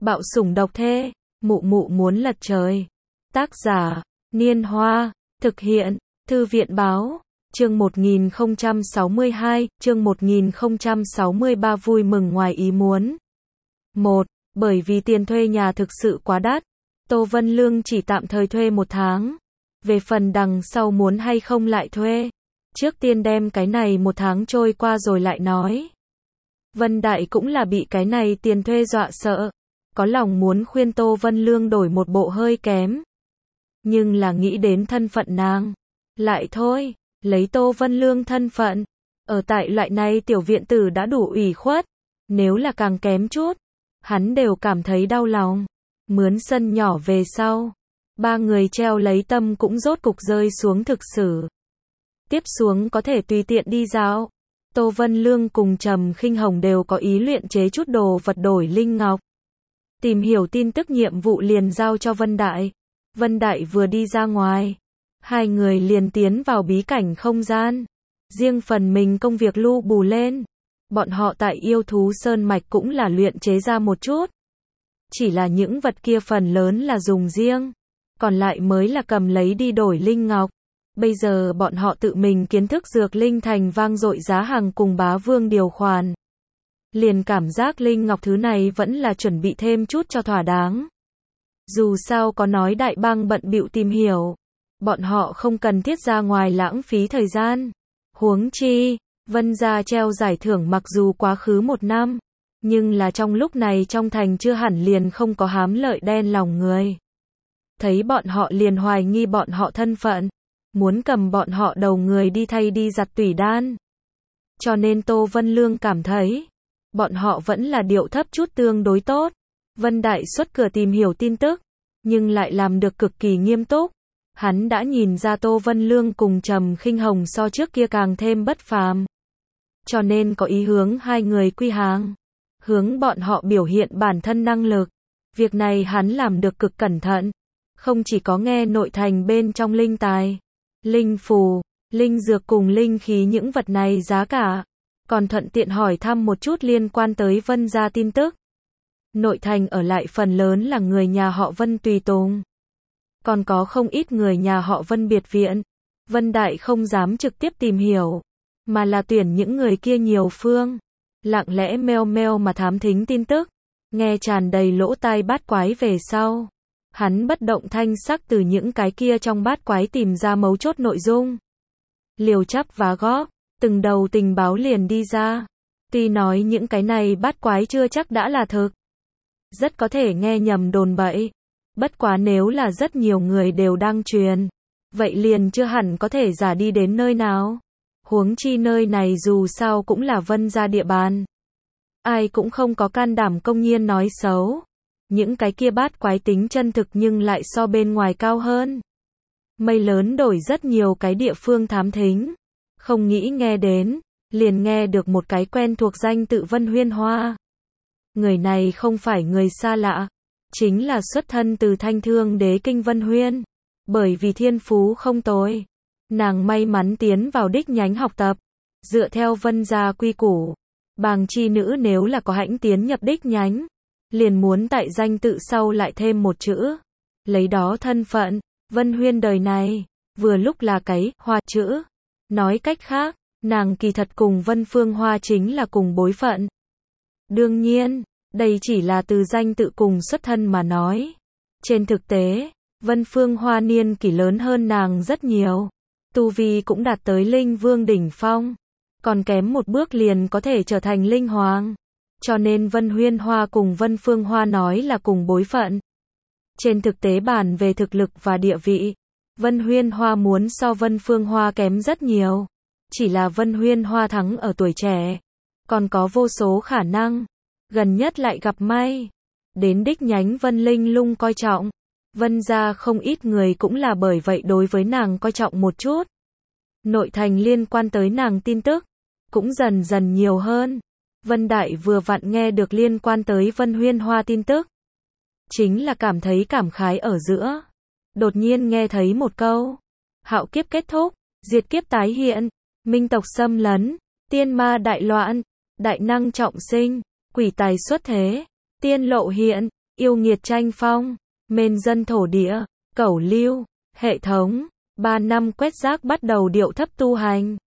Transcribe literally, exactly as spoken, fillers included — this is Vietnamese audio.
Bạo sủng độc thê, mụ mụ muốn lật trời. Tác giả, Niên Hoa, thực hiện, Thư viện Báo, chương một nghìn không trăm sáu mươi hai, chương một nghìn không trăm sáu mươi ba vui mừng ngoài ý muốn. một. Bởi vì tiền thuê nhà thực sự quá đắt, Tô Vân Lương chỉ tạm thời thuê một tháng. Về phần đằng sau muốn hay không lại thuê, trước tiên đem cái này một tháng trôi qua rồi lại nói. Vân Đại cũng là bị cái này tiền thuê dọa sợ, có lòng muốn khuyên Tô Vân Lương đổi một bộ hơi kém. Nhưng là nghĩ đến thân phận nàng, lại thôi, lấy Tô Vân Lương thân phận, ở tại loại này tiểu viện tử đã đủ ủy khuất, nếu là càng kém chút, hắn đều cảm thấy đau lòng. Mướn sân nhỏ về sau, ba người treo lấy tâm cũng rốt cục rơi xuống thực sự. Tiếp xuống có thể tùy tiện đi dạo. Tô Vân Lương cùng Trầm Khinh Hồng đều có ý luyện chế chút đồ vật đổi linh ngọc. Tìm hiểu tin tức nhiệm vụ liền giao cho Vân Đại. Vân Đại vừa đi ra ngoài, hai người liền tiến vào bí cảnh không gian. Riêng phần mình công việc lu bù lên. Bọn họ tại yêu thú sơn mạch cũng là luyện chế ra một chút. Chỉ là những vật kia phần lớn là dùng riêng, còn lại mới là cầm lấy đi đổi linh ngọc. Bây giờ bọn họ tự mình kiến thức dược linh thành vang dội giá hàng cùng bá vương điều khoản. Liền cảm giác linh ngọc thứ này vẫn là chuẩn bị thêm chút cho thỏa đáng. Dù sao có nói đại bang bận bịu tìm hiểu, bọn họ không cần thiết ra ngoài lãng phí thời gian. Huống chi, Vân gia treo giải thưởng mặc dù quá khứ một năm, nhưng là trong lúc này trong thành chưa hẳn liền không có hám lợi đen lòng người. Thấy bọn họ liền hoài nghi bọn họ thân phận, muốn cầm bọn họ đầu người đi thay đi giặt tủy đan. Cho nên Tô Vân Lương cảm thấy, bọn họ vẫn là điệu thấp chút tương đối tốt. Vân Đại xuất cửa tìm hiểu tin tức, nhưng lại làm được cực kỳ nghiêm túc. Hắn đã nhìn ra Tô Vân Lương cùng Trầm Khinh Hồng so trước kia càng thêm bất phàm. Cho nên có ý hướng hai người quy hàng, hướng bọn họ biểu hiện bản thân năng lực. Việc này hắn làm được cực cẩn thận, không chỉ có nghe nội thành bên trong linh tài, linh phù, linh dược cùng linh khí những vật này giá cả, còn thuận tiện hỏi thăm một chút liên quan tới Vân gia tin tức. Nội thành ở lại phần lớn là người nhà họ Vân tùy tùng, còn có không ít người nhà họ Vân biệt viện. Vân Đại không dám trực tiếp tìm hiểu, mà là tuyển những người kia nhiều phương, lặng lẽ meo meo mà thám thính tin tức, nghe tràn đầy lỗ tai bát quái về sau. Hắn bất động thanh sắc từ những cái kia trong bát quái tìm ra mấu chốt nội dung. Liều chắp vá góp, từng đầu tình báo liền đi ra. Tuy nói những cái này bát quái chưa chắc đã là thực, rất có thể nghe nhầm đồn bậy. Bất quá nếu là rất nhiều người đều đang truyền, vậy liền chưa hẳn có thể giả đi đến nơi nào. Huống chi nơi này dù sao cũng là Vân gia địa bàn, ai cũng không có can đảm công nhiên nói xấu. Những cái kia bát quái tính chân thực nhưng lại so bên ngoài cao hơn. Mây lớn đổi rất nhiều cái địa phương thám thính, không nghĩ nghe đến, liền nghe được một cái quen thuộc danh tự Vân Huyên Hoa. Người này không phải người xa lạ, chính là xuất thân từ Thanh Thương Đế Kinh Vân Huyên. Bởi vì thiên phú không tồi, nàng may mắn tiến vào đích nhánh học tập. Dựa theo Vân gia quy củ, bàng chi nữ nếu là có hãnh tiến nhập đích nhánh, liền muốn tại danh tự sau lại thêm một chữ, lấy đó thân phận. Vân Huyên đời này, vừa lúc là cái hoa chữ. Nói cách khác, nàng kỳ thật cùng Vân Phương Hoa chính là cùng bối phận. Đương nhiên, đây chỉ là từ danh tự cùng xuất thân mà nói. Trên thực tế, Vân Phương Hoa niên kỷ lớn hơn nàng rất nhiều. Tu vi cũng đạt tới linh vương đỉnh phong, còn kém một bước liền có thể trở thành linh hoàng. Cho nên Vân Huyên Hoa cùng Vân Phương Hoa nói là cùng bối phận. Trên thực tế bàn về thực lực và địa vị, Vân Huyên Hoa muốn so Vân Phương Hoa kém rất nhiều. Chỉ là Vân Huyên Hoa thắng ở tuổi trẻ, còn có vô số khả năng. Gần nhất lại gặp may, đến đích nhánh Vân Linh Lung coi trọng. Vân gia không ít người cũng là bởi vậy đối với nàng coi trọng một chút. Nội thành liên quan tới nàng tin tức cũng dần dần nhiều hơn. Vân Đại vừa vặn nghe được liên quan tới Vân Huyên Hoa tin tức, chính là cảm thấy cảm khái ở giữa. Đột nhiên nghe thấy một câu, hạo kiếp kết thúc, diệt kiếp tái hiện, minh tộc xâm lấn, tiên ma đại loạn, đại năng trọng sinh, quỷ tài xuất thế, tiên lộ hiện, yêu nghiệt tranh phong, mên dân thổ địa, cẩu lưu, hệ thống, ba năm quét rác bắt đầu điệu thấp tu hành.